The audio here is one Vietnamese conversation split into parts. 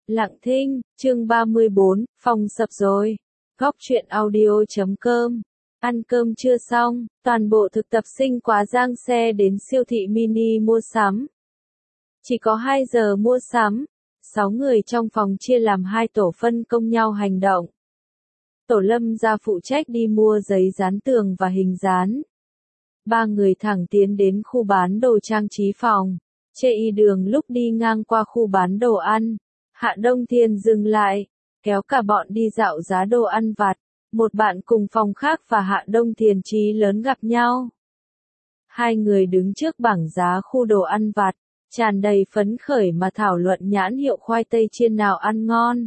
Lặng thinh, chương 34, phòng sập rồi. Góc truyện audio.com. Ăn cơm chưa xong, toàn bộ thực tập sinh quá giang xe đến siêu thị mini mua sắm. Chỉ có 2 giờ mua sắm, 6 người trong phòng chia làm 2 tổ phân công nhau hành động. Tổ Lâm ra phụ trách đi mua giấy dán tường và hình dán. 3 người thẳng tiến đến khu bán đồ trang trí phòng. Chê y đường lúc đi ngang qua khu bán đồ ăn. Hạ Đông Thiên dừng lại, kéo cả bọn đi dạo giá đồ ăn vặt. Một bạn cùng phòng khác và Hạ Đông Thiên Chí lớn gặp nhau. Hai người đứng trước bảng giá khu đồ ăn vặt, tràn đầy phấn khởi mà thảo luận nhãn hiệu khoai tây chiên nào ăn ngon.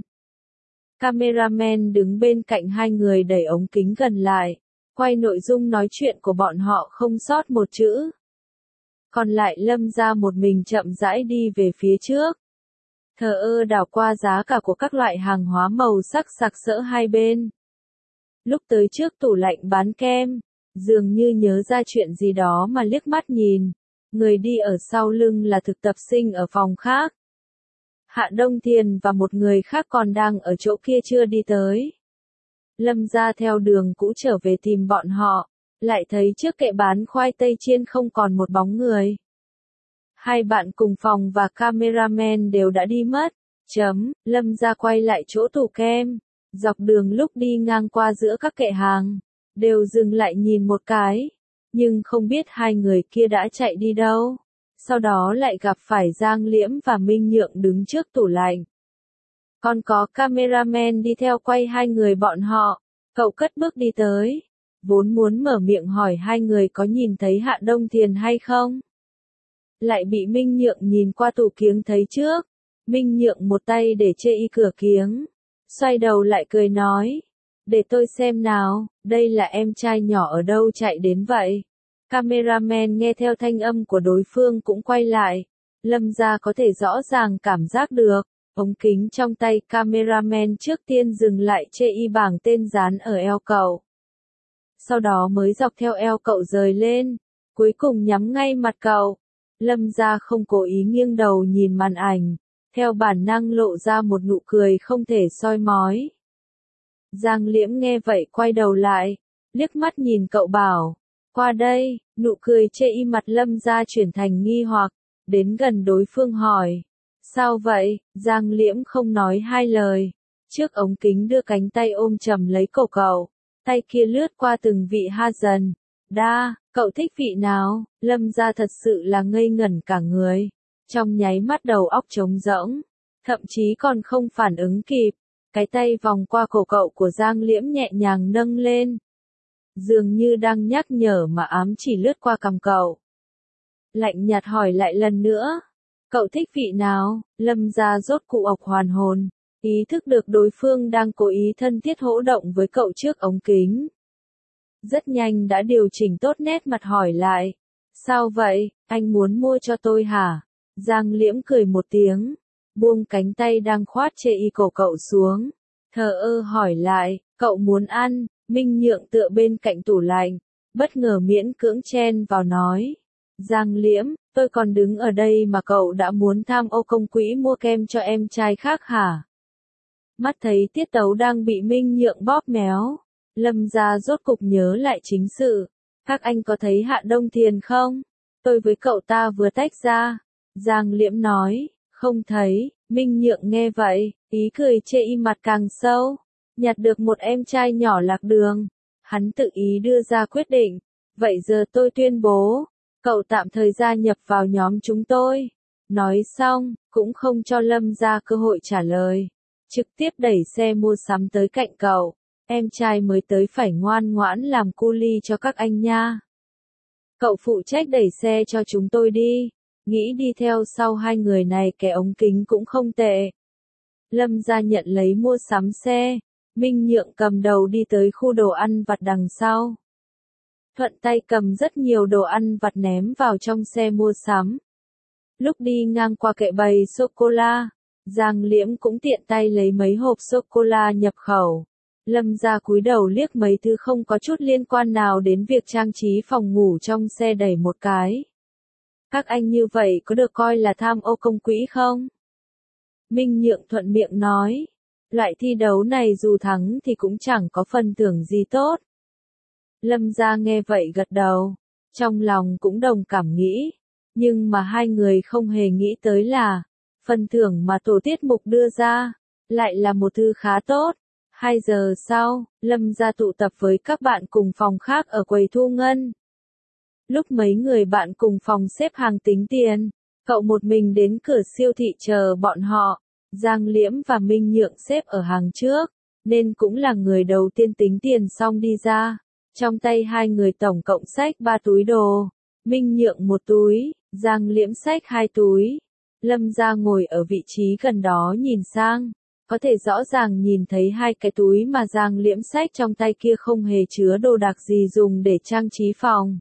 Cameraman đứng bên cạnh hai người đẩy ống kính gần lại, quay nội dung nói chuyện của bọn họ không sót một chữ. Còn lại Lâm ra một mình chậm rãi đi về phía trước. Thờ ơ đảo qua giá cả của các loại hàng hóa màu sắc sặc sỡ hai bên. Lúc tới trước tủ lạnh bán kem, dường như nhớ ra chuyện gì đó mà liếc mắt nhìn. Người đi ở sau lưng là thực tập sinh ở phòng khác. Hạ Đông Thiên và một người khác còn đang ở chỗ kia chưa đi tới. Lâm ra theo đường cũ trở về tìm bọn họ, lại thấy trước kệ bán khoai tây chiên không còn một bóng người. Hai bạn cùng phòng và cameraman đều đã đi mất. Lâm ra quay lại chỗ tủ kem. Dọc đường lúc đi ngang qua giữa các kệ hàng, đều dừng lại nhìn một cái. Nhưng không biết hai người kia đã chạy đi đâu. Sau đó lại gặp phải Giang Liễm và Minh Nhượng đứng trước tủ lạnh. Còn có cameraman đi theo quay hai người bọn họ. Cậu cất bước đi tới. Vốn muốn mở miệng hỏi hai người có nhìn thấy Hạ Đông Thiên hay không. Lại bị Minh Nhượng nhìn qua tủ kiếng thấy trước. Minh Nhượng một tay để chê y cửa kiếng. Xoay đầu lại cười nói. Để tôi xem nào, đây là em trai nhỏ ở đâu chạy đến vậy. Cameraman nghe theo thanh âm của đối phương cũng quay lại. Lâm ra có thể rõ ràng cảm giác được. Ống kính trong tay cameraman trước tiên dừng lại chê y bảng tên dán ở eo cậu. Sau đó mới dọc theo eo cậu rời lên. Cuối cùng nhắm ngay mặt cậu. Lâm ra không cố ý nghiêng đầu nhìn màn ảnh. Theo bản năng lộ ra một nụ cười không thể soi mói. Giang Liễm nghe vậy quay đầu lại. Liếc mắt nhìn cậu bảo. Qua đây, nụ cười chê y mặt Lâm ra chuyển thành nghi hoặc. Đến gần đối phương hỏi. Sao vậy? Giang Liễm không nói hai lời. Trước ống kính đưa cánh tay ôm chầm lấy cổ cậu. Tay kia lướt qua từng vị ha dần. Cậu thích vị nào? Lâm ra thật sự là ngây ngẩn cả người. Trong nháy mắt đầu óc trống rỗng. Thậm chí còn không phản ứng kịp. Cái tay vòng qua cổ cậu của Giang Liễm nhẹ nhàng nâng lên. Dường như đang nhắc nhở mà ám chỉ lướt qua cằm cậu. Lạnh nhạt hỏi lại lần nữa. Cậu thích vị nào? Lâm ra rốt cụ ộc hoàn hồn. Ý thức được đối phương đang cố ý thân thiết hỗ động với cậu trước ống kính. Rất nhanh đã điều chỉnh tốt nét mặt hỏi lại. Sao vậy, anh muốn mua cho tôi hả? Giang Liễm cười một tiếng. Buông cánh tay đang khoát chê y cổ cậu xuống. Thờ ơ hỏi lại, cậu muốn ăn? Minh Nhượng tựa bên cạnh tủ lạnh. Bất ngờ miễn cưỡng chen vào nói. Giang Liễm, tôi còn đứng ở đây mà cậu đã muốn tham ô công quỹ mua kem cho em trai khác hả? Mắt thấy tiết tấu đang bị Minh Nhượng bóp méo. Lâm ra rốt cục nhớ lại chính sự. Các anh có thấy Hạ Đông Thiên không? Tôi với cậu ta vừa tách ra. Giang Liễm nói, không thấy. Minh Nhượng nghe vậy, ý cười chê y mặt càng sâu. Nhặt được một em trai nhỏ lạc đường. Hắn tự ý đưa ra quyết định. Vậy giờ tôi tuyên bố. Cậu tạm thời gia nhập vào nhóm chúng tôi. Nói xong, cũng không cho Lâm ra cơ hội trả lời. Trực tiếp đẩy xe mua sắm tới cạnh cậu. Em trai mới tới phải ngoan ngoãn làm cu li cho các anh nha. Cậu phụ trách đẩy xe cho chúng tôi đi. Nghĩ đi theo sau hai người này kẻ ống kính cũng không tệ. Lâm ra nhận lấy mua sắm xe. Minh Nhượng cầm đầu đi tới khu đồ ăn vặt đằng sau. Thuận tay cầm rất nhiều đồ ăn vặt ném vào trong xe mua sắm. Lúc đi ngang qua kệ bày sô-cô-la, Giang Liễm cũng tiện tay lấy mấy hộp sô-cô-la nhập khẩu. Lâm ra cúi đầu liếc mấy thứ không có chút liên quan nào đến việc trang trí phòng ngủ trong xe đẩy một cái. Các anh như vậy có được coi là tham ô công quỹ không? Minh Nhượng thuận miệng nói. Loại thi đấu này dù thắng thì cũng chẳng có phần thưởng gì tốt. Lâm Gia nghe vậy gật đầu. Trong lòng cũng đồng cảm nghĩ. Nhưng mà hai người không hề nghĩ tới là, phần thưởng mà tổ tiết mục đưa ra, lại là một thứ khá tốt. 2 giờ sau, Lâm Gia tụ tập với các bạn cùng phòng khác ở quầy thu ngân. Lúc mấy người bạn cùng phòng xếp hàng tính tiền, cậu một mình đến cửa siêu thị chờ bọn họ. Giang Liễm và Minh Nhượng xếp ở hàng trước, nên cũng là người đầu tiên tính tiền xong đi ra. Trong tay hai người tổng cộng xách 3 túi đồ. Minh Nhượng 1 túi, Giang Liễm xách 2 túi. Lâm Gia ngồi ở vị trí gần đó nhìn sang, có thể rõ ràng nhìn thấy 2 cái túi mà Giang Liễm xách trong tay kia không hề chứa đồ đạc gì dùng để trang trí phòng.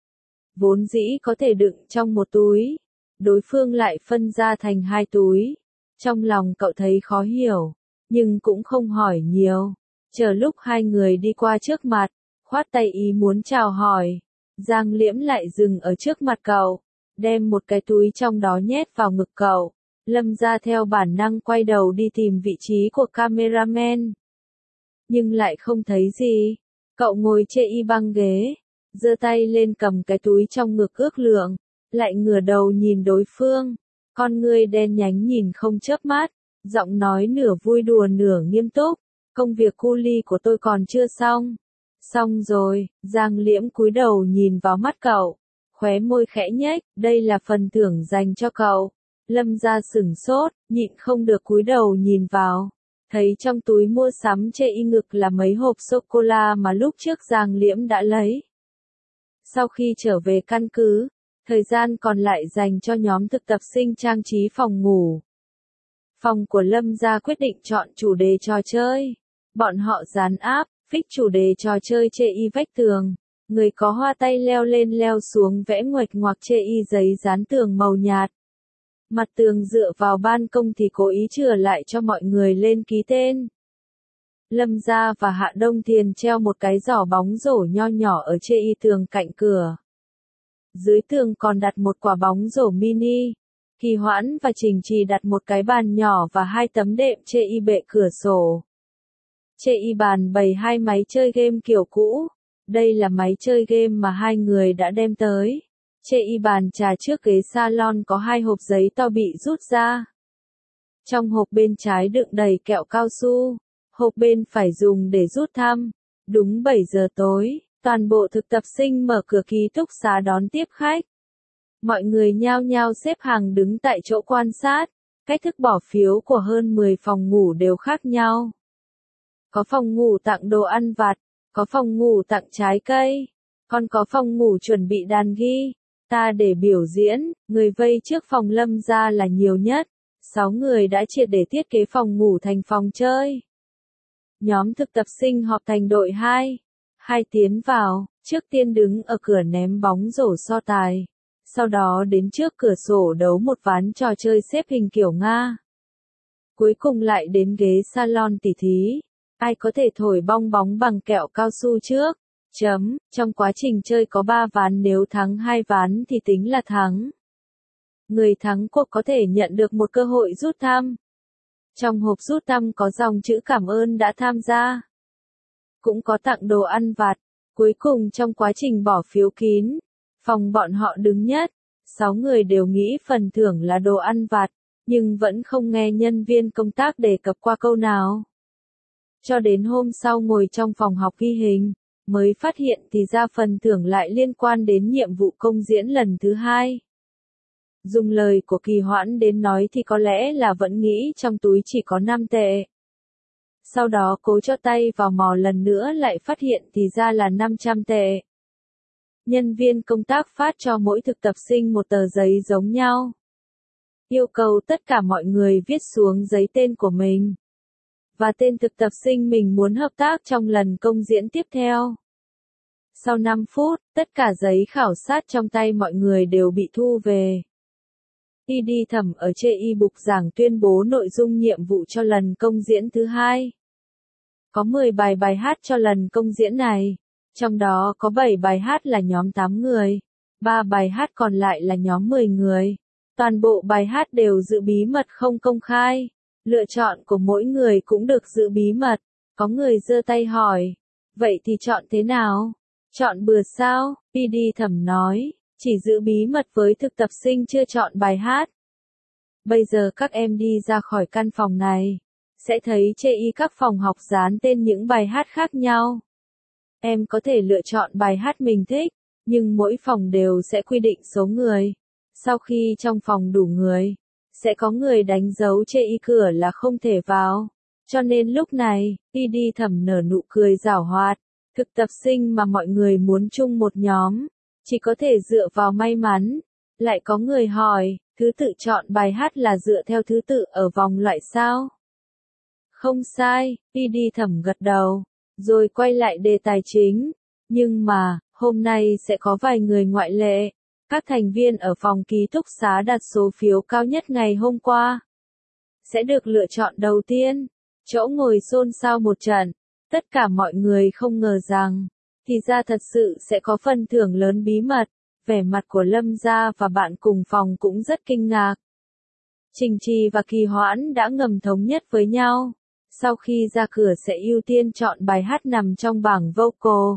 Vốn dĩ có thể đựng trong 1 túi, đối phương lại phân ra thành 2 túi. Trong lòng cậu thấy khó hiểu, nhưng cũng không hỏi nhiều. Chờ lúc hai người đi qua trước mặt, khoát tay ý muốn chào hỏi. Giang Liễm lại dừng ở trước mặt cậu, đem một cái túi trong đó nhét vào ngực cậu. Lâm Gia theo bản năng quay đầu đi tìm vị trí của cameraman. Nhưng lại không thấy gì. Cậu ngồi chê y băng ghế, giơ tay lên cầm cái túi trong ngực ước lượng, lại ngửa đầu nhìn đối phương. Con ngươi đen nhánh nhìn không chớp mắt, giọng nói nửa vui đùa nửa nghiêm túc. Công việc cu li của tôi còn chưa xong. Xong rồi, Giang Liễm cúi đầu nhìn vào mắt cậu, khóe môi khẽ nhếch, đây là phần thưởng dành cho cậu. Lâm Gia sửng sốt, nhịn không được cúi đầu nhìn vào, thấy trong túi mua sắm chê y ngực là mấy hộp sô-cô-la mà lúc trước Giang Liễm đã lấy. Sau khi trở về căn cứ, thời gian còn lại dành cho nhóm thực tập sinh trang trí phòng ngủ. Phòng của Lâm Gia quyết định chọn chủ đề trò chơi. Bọn họ dán áp, fix chủ đề trò chơi chê y vách tường. Người có hoa tay leo lên leo xuống vẽ nguệch ngoạc chê y giấy dán tường màu nhạt. Mặt tường dựa vào ban công thì cố ý chừa lại cho mọi người lên ký tên. Lâm Gia và Hạ Đông Thiền treo một cái giỏ bóng rổ nho nhỏ ở chê y tường cạnh cửa. Dưới tường còn đặt một quả bóng rổ mini. Kỳ Hoãn và Trình Trì đặt một cái bàn nhỏ và 2 tấm đệm chê y bệ cửa sổ. Chê y bàn bày 2 máy chơi game kiểu cũ. Đây là máy chơi game mà hai người đã đem tới. Chê y bàn trà trước ghế salon có 2 hộp giấy to bị rút ra. Trong hộp bên trái đựng đầy kẹo cao su. Hộp bên phải dùng để rút thăm. Đúng 7 giờ tối, toàn bộ thực tập sinh mở cửa ký túc xá đón tiếp khách. Mọi người nhao nhao xếp hàng đứng tại chỗ quan sát. Cách thức bỏ phiếu của hơn 10 phòng ngủ đều khác nhau. Có phòng ngủ tặng đồ ăn vặt, có phòng ngủ tặng trái cây, còn có phòng ngủ chuẩn bị đàn guitar để biểu diễn. Người vây trước phòng Lâm Gia là nhiều nhất. 6 người đã triệt để thiết kế phòng ngủ thành phòng chơi. Nhóm thực tập sinh họp thành đội 2. 2 tiến vào, trước tiên đứng ở cửa ném bóng rổ so tài. Sau đó đến trước cửa sổ đấu một ván trò chơi xếp hình kiểu Nga. Cuối cùng lại đến ghế salon tỉ thí. Ai có thể thổi bong bóng bằng kẹo cao su trước? Trong quá trình chơi có 3 ván, nếu thắng 2 ván thì tính là thắng. Người thắng cuộc có thể nhận được một cơ hội rút thăm. Trong hộp rút thăm có dòng chữ cảm ơn đã tham gia. Cũng có tặng đồ ăn vặt. Cuối cùng trong quá trình bỏ phiếu kín, phòng bọn họ đứng nhất. 6 người đều nghĩ phần thưởng là đồ ăn vặt, nhưng vẫn không nghe nhân viên công tác đề cập qua câu nào. Cho đến hôm sau ngồi trong phòng học ghi hình, mới phát hiện thì ra phần thưởng lại liên quan đến nhiệm vụ công diễn lần thứ 2. Dùng lời của Kỳ Hoãn đến nói thì có lẽ là vẫn nghĩ trong túi chỉ có 5 tệ. Sau đó cố cho tay vào mò lần nữa lại phát hiện thì ra là 500 tệ. Nhân viên công tác phát cho mỗi thực tập sinh một tờ giấy giống nhau. Yêu cầu tất cả mọi người viết xuống giấy tên của mình. Và tên thực tập sinh mình muốn hợp tác trong lần công diễn tiếp theo. Sau 5 phút, tất cả giấy khảo sát trong tay mọi người đều bị thu về. Y đi thẩm ở chê y bục giảng tuyên bố nội dung nhiệm vụ cho lần công diễn thứ 2. Có 10 bài hát cho lần công diễn này. Trong đó có 7 bài hát là nhóm 8 người. 3 bài hát còn lại là nhóm 10 người. Toàn bộ bài hát đều giữ bí mật không công khai. Lựa chọn của mỗi người cũng được giữ bí mật. Có người giơ tay hỏi. Vậy thì chọn thế nào? Chọn bừa sao? PD Thẩm nói. Chỉ giữ bí mật với thực tập sinh chưa chọn bài hát. Bây giờ các em đi ra khỏi căn phòng này. Sẽ thấy chê y các phòng học dán tên những bài hát khác nhau. Em có thể lựa chọn bài hát mình thích, nhưng mỗi phòng đều sẽ quy định số người. Sau khi trong phòng đủ người, sẽ có người đánh dấu chê y cửa là không thể vào. Cho nên lúc này, PD Thẩm nở nụ cười giảo hoạt. Thực tập sinh mà mọi người muốn chung một nhóm, chỉ có thể dựa vào may mắn. Lại có người hỏi, thứ tự chọn bài hát là dựa theo thứ tự ở vòng loại sao? Không sai, PD Thẩm gật đầu, rồi quay lại đề tài chính. Nhưng mà, hôm nay sẽ có vài người ngoại lệ. Các thành viên ở phòng ký túc xá đặt số phiếu cao nhất ngày hôm qua sẽ được lựa chọn đầu tiên. Chỗ ngồi xôn xao một trận. Tất cả mọi người không ngờ rằng, thì ra thật sự sẽ có phần thưởng lớn bí mật. Vẻ mặt của Lâm Gia và bạn cùng phòng cũng rất kinh ngạc. Trình Trì và Kỳ Hoãn đã ngầm thống nhất với nhau. Sau khi ra cửa sẽ ưu tiên chọn bài hát nằm trong bảng vocal.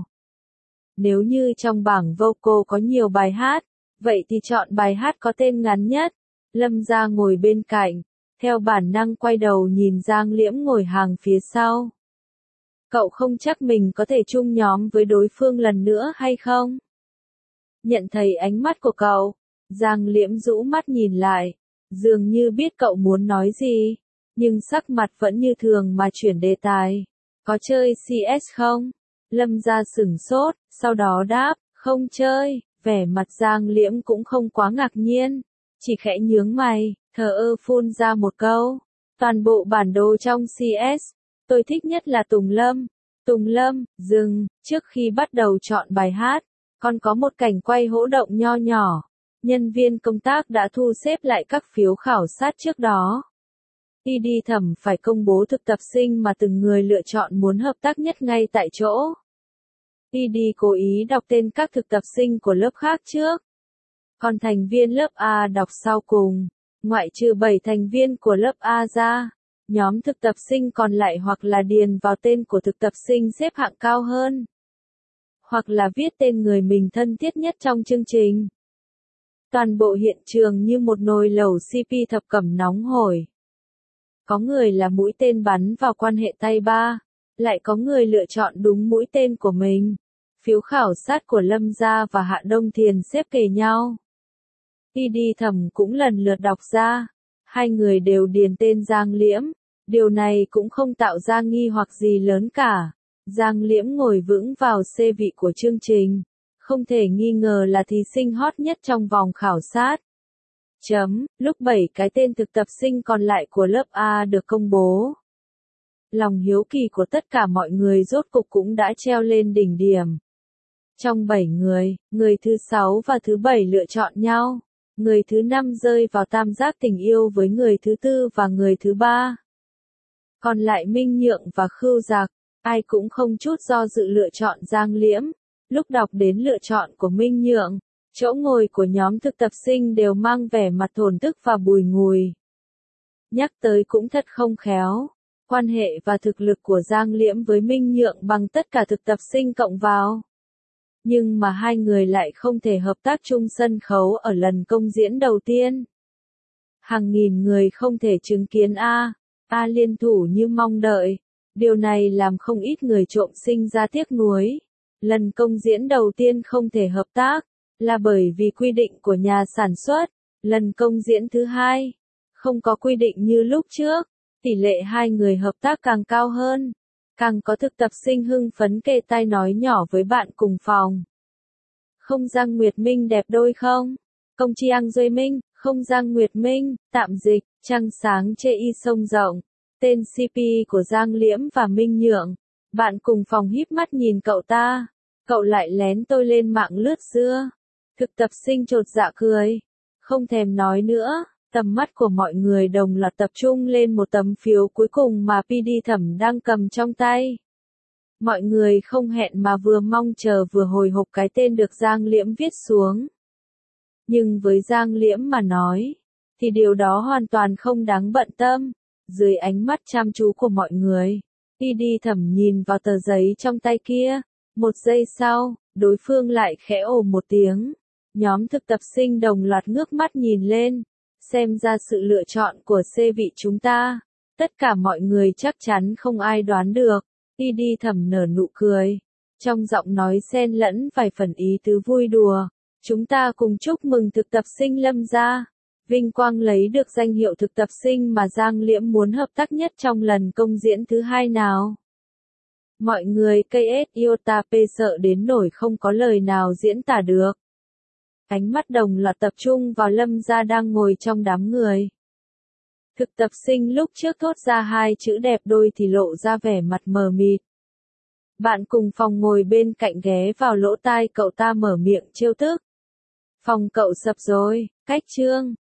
Nếu như trong bảng vocal có nhiều bài hát, vậy thì chọn bài hát có tên ngắn nhất. Lâm Gia ngồi bên cạnh, theo bản năng quay đầu nhìn Giang Liễm ngồi hàng phía sau. Cậu không chắc mình có thể chung nhóm với đối phương lần nữa hay không? Nhận thấy ánh mắt của cậu, Giang Liễm rũ mắt nhìn lại, dường như biết cậu muốn nói gì, nhưng sắc mặt vẫn như thường mà chuyển đề tài. Có chơi CS không? Lâm Gia sửng sốt, sau đó đáp, không chơi. Vẻ mặt Giang Liễm cũng không quá ngạc nhiên, chỉ khẽ nhướng mày, thờ ơ phun ra một câu. Toàn bộ bản đồ trong CS, tôi thích nhất là Tùng Lâm. Tùng Lâm, dừng, trước khi bắt đầu chọn bài hát, còn có một cảnh quay hỗ động nho nhỏ. Nhân viên công tác đã thu xếp lại các phiếu khảo sát trước đó. PD Thẩm phải công bố thực tập sinh mà từng người lựa chọn muốn hợp tác nhất ngay tại chỗ. PD cố ý đọc tên các thực tập sinh của lớp khác trước. Còn thành viên lớp A đọc sau cùng. Ngoại trừ 7 thành viên của lớp A ra, nhóm thực tập sinh còn lại hoặc là điền vào tên của thực tập sinh xếp hạng cao hơn, hoặc là viết tên người mình thân thiết nhất trong chương trình. Toàn bộ hiện trường như một nồi lẩu CP thập cẩm nóng hổi. Có người là mũi tên bắn vào quan hệ tay ba, lại có người lựa chọn đúng mũi tên của mình. Phiếu khảo sát của Lâm Gia và Hạ Đông Thiền xếp kề nhau. PD Thẩm cũng lần lượt đọc ra. Hai người đều điền tên Giang Liễm. Điều này cũng không tạo ra nghi hoặc gì lớn cả. Giang Liễm ngồi vững vào C vị của chương trình. Không thể nghi ngờ là thí sinh hot nhất trong vòng khảo sát. Lúc 7 cái tên thực tập sinh còn lại của lớp A được công bố. Lòng hiếu kỳ của tất cả mọi người rốt cục cũng đã treo lên đỉnh điểm. Trong 7 người, người thứ 6 và thứ 7 lựa chọn nhau. Người thứ 5 rơi vào tam giác tình yêu với người thứ 4 và người thứ 3. Còn lại Minh Nhượng và Khưu Giặc, ai cũng không chút do dự lựa chọn Giang Liễm. Lúc đọc đến lựa chọn của Minh Nhượng, chỗ ngồi của nhóm thực tập sinh đều mang vẻ mặt thổn thức và bùi ngùi. Nhắc tới cũng thật không khéo. Quan hệ và thực lực của Giang Liễm với Minh Nhượng bằng tất cả thực tập sinh cộng vào. Nhưng mà hai người lại không thể hợp tác chung sân khấu ở lần công diễn đầu tiên. Hàng nghìn người không thể chứng kiến A liên thủ như mong đợi. Điều này làm không ít người trộm sinh ra tiếc nuối. Lần công diễn đầu tiên không thể hợp tác, là bởi vì quy định của nhà sản xuất. Lần công diễn thứ hai, không có quy định như lúc trước. Tỷ lệ hai người hợp tác càng cao hơn. Càng có thực tập sinh hưng phấn kề tai nói nhỏ với bạn cùng phòng. Không Giang Nguyệt Minh đẹp đôi không? Công Chiang Duy Minh, không Giang Nguyệt Minh, tạm dịch, trăng sáng chê y sông rộng. Tên CP của Giang Liễm và Minh Nhượng. Bạn cùng phòng híp mắt nhìn cậu ta. Cậu lại lén tôi lên mạng lướt xưa. Thực tập sinh chột dạ cười. Không thèm nói nữa. Tầm mắt của mọi người đồng loạt tập trung lên một tấm phiếu cuối cùng mà PD Thẩm đang cầm trong tay. Mọi người không hẹn mà vừa mong chờ vừa hồi hộp cái tên được Giang Liễm viết xuống. Nhưng với Giang Liễm mà nói, thì điều đó hoàn toàn không đáng bận tâm. Dưới ánh mắt chăm chú của mọi người, Y Đi Thẩm nhìn vào tờ giấy trong tay kia. Một giây sau, đối phương lại khẽ ồ một tiếng. Nhóm thực tập sinh đồng loạt ngước mắt nhìn lên. Xem ra sự lựa chọn của C vị chúng ta. Tất cả mọi người chắc chắn không ai đoán được. Y Đi Thẩm nở nụ cười. Trong giọng nói xen lẫn vài phần ý tứ vui đùa. Chúng ta cùng chúc mừng thực tập sinh Lâm gia. Vinh quang lấy được danh hiệu thực tập sinh mà Giang Liễm muốn hợp tác nhất trong lần công diễn thứ 2 nào. Mọi người KS Iotap sợ đến nỗi không có lời nào diễn tả được. Ánh mắt đồng loạt tập trung vào Lâm gia đang ngồi trong đám người. Thực tập sinh lúc trước thốt ra 2 chữ đẹp đôi thì lộ ra vẻ mặt mờ mịt. Bạn cùng phòng ngồi bên cạnh ghé vào lỗ tai cậu ta mở miệng trêu tức. Phòng cậu sập rồi, cách chương.